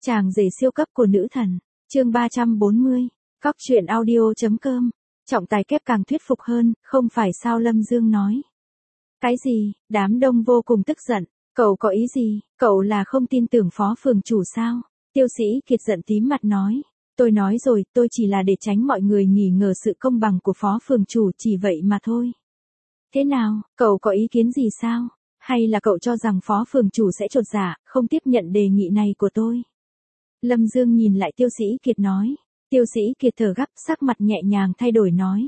Chàng rể siêu cấp của nữ thần. Chương 340. Cóc truyện audio.com. Trọng tài kép càng thuyết phục hơn, không phải sao Lâm Dương nói. Cái gì? Đám đông vô cùng tức giận. Cậu có ý gì? Cậu là không tin tưởng phó phường chủ sao? Tiêu Sĩ Kiệt giận tím mặt nói. Tôi nói rồi, tôi chỉ là để tránh mọi người nghi ngờ sự công bằng của phó phường chủ, chỉ vậy mà thôi. Thế nào, cậu có ý kiến gì sao? Hay là cậu cho rằng phó phường chủ sẽ chột dạ, không tiếp nhận đề nghị này của tôi? Lâm Dương nhìn lại Tiêu Sĩ Kiệt nói. Tiêu Sĩ Kiệt thở gấp, sắc mặt nhẹ nhàng thay đổi nói.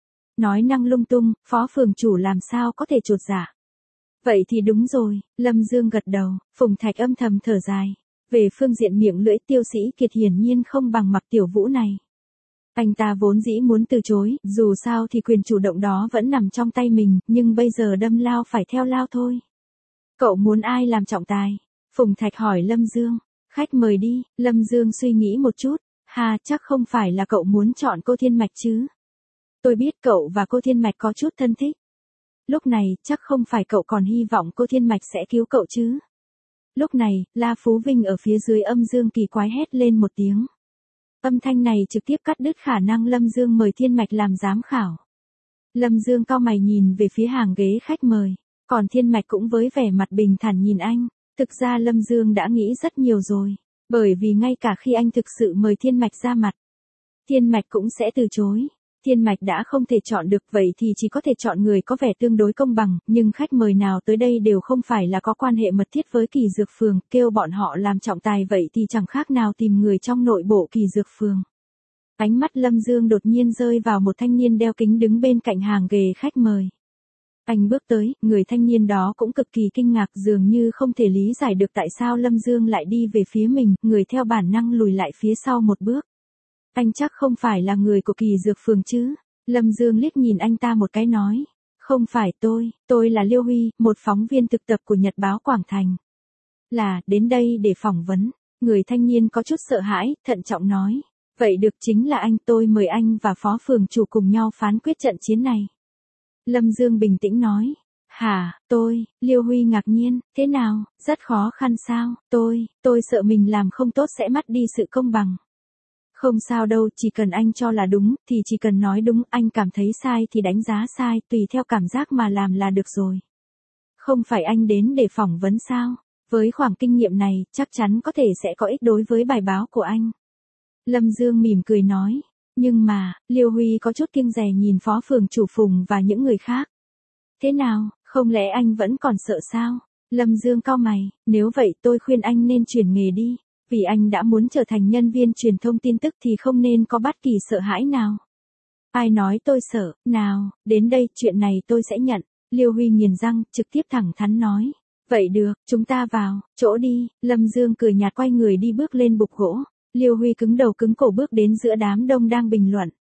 Nói năng lung tung, phó phường chủ làm sao có thể chột dạ? Vậy thì đúng rồi, Lâm Dương gật đầu, Phùng Thạch âm thầm thở dài. Về phương diện miệng lưỡi Tiêu Sĩ Kiệt hiển nhiên không bằng Mặc Tiểu Vũ này. Anh ta vốn dĩ muốn từ chối, dù sao thì quyền chủ động đó vẫn nằm trong tay mình, nhưng bây giờ đâm lao phải theo lao thôi. Cậu muốn ai làm trọng tài? Phùng Thạch hỏi Lâm Dương. Khách mời đi, Lâm Dương suy nghĩ một chút. Ha, chắc không phải là cậu muốn chọn cô Thiên Mạch chứ? Tôi biết cậu và cô Thiên Mạch có chút thân thích. Lúc này, chắc không phải cậu còn hy vọng cô Thiên Mạch sẽ cứu cậu chứ? Lúc này, La Phú Vinh ở phía dưới âm dương kỳ quái hét lên một tiếng. Âm thanh này trực tiếp cắt đứt khả năng Lâm Dương mời Thiên Mạch làm giám khảo. Lâm Dương cau mày nhìn về phía hàng ghế khách mời, còn Thiên Mạch cũng với vẻ mặt bình thản nhìn anh. Thực ra Lâm Dương đã nghĩ rất nhiều rồi, bởi vì ngay cả khi anh thực sự mời Thiên Mạch ra mặt, Thiên Mạch cũng sẽ từ chối. Thiên Mạch đã không thể chọn được, vậy thì chỉ có thể chọn người có vẻ tương đối công bằng, nhưng khách mời nào tới đây đều không phải là có quan hệ mật thiết với Kỳ Dược Phường, kêu bọn họ làm trọng tài vậy thì chẳng khác nào tìm người trong nội bộ Kỳ Dược Phường. Ánh mắt Lâm Dương đột nhiên rơi vào một thanh niên đeo kính đứng bên cạnh hàng ghế khách mời. Anh bước tới, người thanh niên đó cũng cực kỳ kinh ngạc, dường như không thể lý giải được tại sao Lâm Dương lại đi về phía mình, người theo bản năng lùi lại phía sau một bước. Anh chắc không phải là người của Kỳ Dược Phường chứ? Lâm Dương liếc nhìn anh ta một cái nói. Không phải tôi là Liêu Huy, một phóng viên thực tập của Nhật báo Quảng Thành. Là, đến đây để phỏng vấn. Người thanh niên có chút sợ hãi, thận trọng nói. Vậy được, chính là anh, tôi mời anh và phó phường chủ cùng nhau phán quyết trận chiến này. Lâm Dương bình tĩnh nói. Hả, Liêu Huy ngạc nhiên, thế nào, rất khó khăn sao? Tôi sợ mình làm không tốt sẽ mất đi sự công bằng. Không sao đâu, chỉ cần anh cho là đúng, thì chỉ cần nói đúng, anh cảm thấy sai thì đánh giá sai, tùy theo cảm giác mà làm là được rồi. Không phải anh đến để phỏng vấn sao? Với khoảng kinh nghiệm này, chắc chắn có thể sẽ có ích đối với bài báo của anh. Lâm Dương mỉm cười nói. Nhưng mà, Liêu Huy có chút kiêng dè nhìn phó phường chủ Phùng và những người khác. Thế nào, không lẽ anh vẫn còn sợ sao? Lâm Dương cau mày, nếu vậy tôi khuyên anh nên chuyển nghề đi. Vì anh đã muốn trở thành nhân viên truyền thông tin tức thì không nên có bất kỳ sợ hãi nào. Ai nói tôi sợ, nào, đến đây, chuyện này tôi sẽ nhận. Liêu Huy nghiền răng, trực tiếp thẳng thắn nói. Vậy được, chúng ta vào, chỗ đi. Lâm Dương cười nhạt quay người đi bước lên bục gỗ. Liêu Huy cứng đầu cứng cổ bước đến giữa đám đông đang bình luận.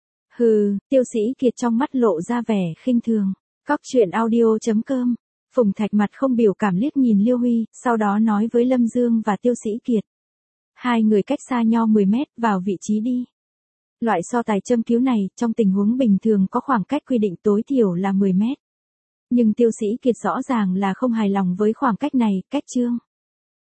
Hừ, Tiêu Sĩ Kiệt trong mắt lộ ra vẻ khinh thường. Cóc truyện audio.com. Phùng Thạch mặt không biểu cảm liếc nhìn Liêu Huy, sau đó nói với Lâm Dương và Tiêu Sĩ Kiệt. Hai người cách xa nhau 10 mét, vào vị trí đi. Loại so tài châm cứu này, trong tình huống bình thường có khoảng cách quy định tối thiểu là 10 mét. Nhưng Tiêu Sĩ Kiệt rõ ràng là không hài lòng với khoảng cách này, cách chương.